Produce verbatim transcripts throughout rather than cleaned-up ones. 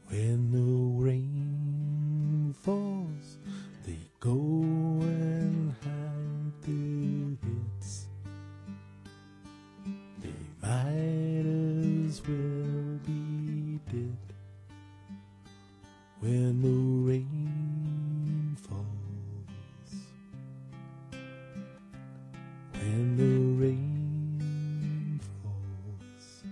When the rain falls, they go and hide the hits. They might as well be dead. When the rain falls, when the rain falls.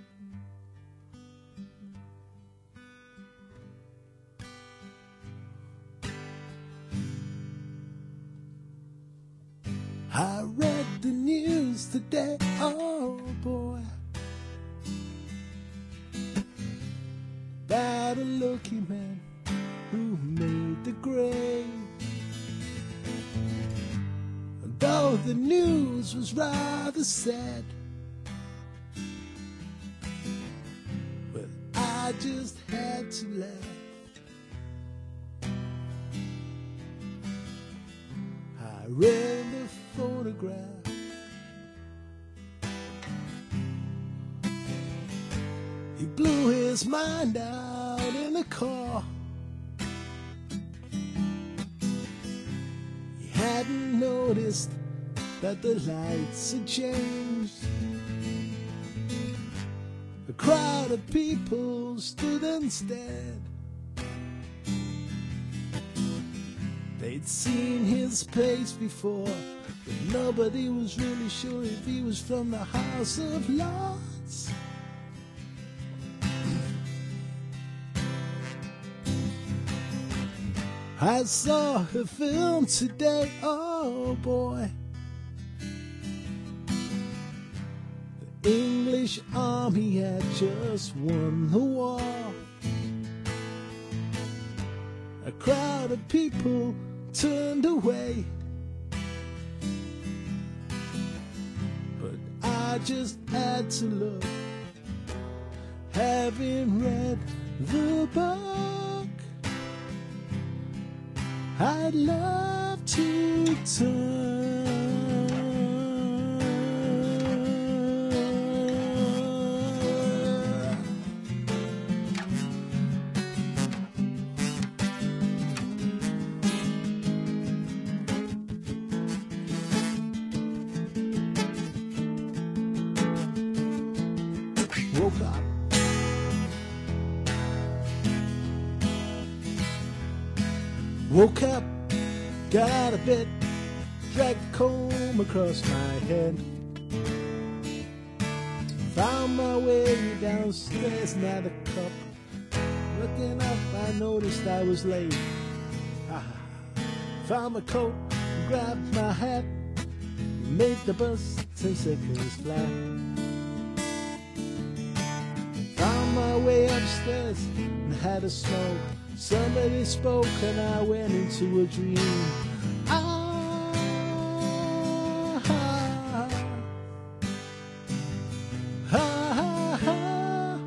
I read the news today, oh boy, about a lucky man who made the grade. And though the news was rather sad, well, I just had to laugh. I read the photograph. He blew his mind out in the car. He hadn't noticed that the lights had changed. A crowd of people stood and stared. They'd seen his face before, but nobody was really sure if he was from the House of Lords. I saw a film today, oh boy. The English army had just won the war. A crowd of people turned away, but I just had to look. Having read the book, I'd love to turn. Woke up. Woke up, got out of bed, dragged the comb across my head. Found my way downstairs and had a cup. Looking up, I noticed I was late. Ah, found my coat, grabbed my hat, made the bus ten seconds flat. Found my way upstairs and had a smoke. Somebody spoke and I went into a dream. Ah, ah, ah, ah, ah,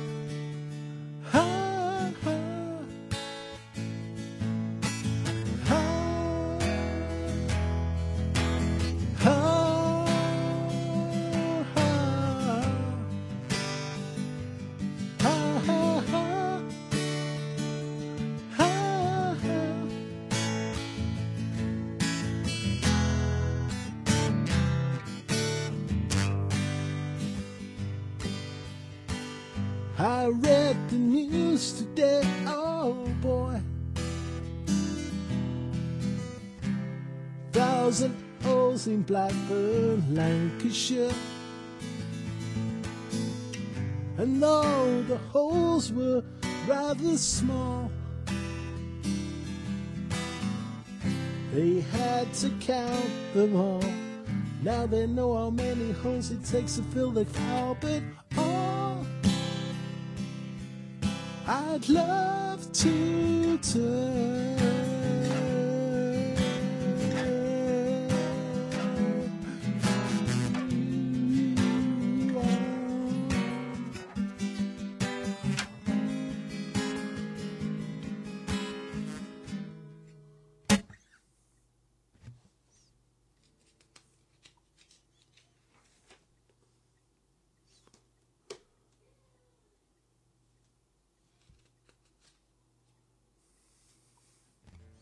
ah, I read the news today, oh boy. Thousand holes in Blackburn, Lancashire. And though the holes were rather small, they had to count them all. Now they know how many holes it takes to fill the cow, but oh, I'd love to turn.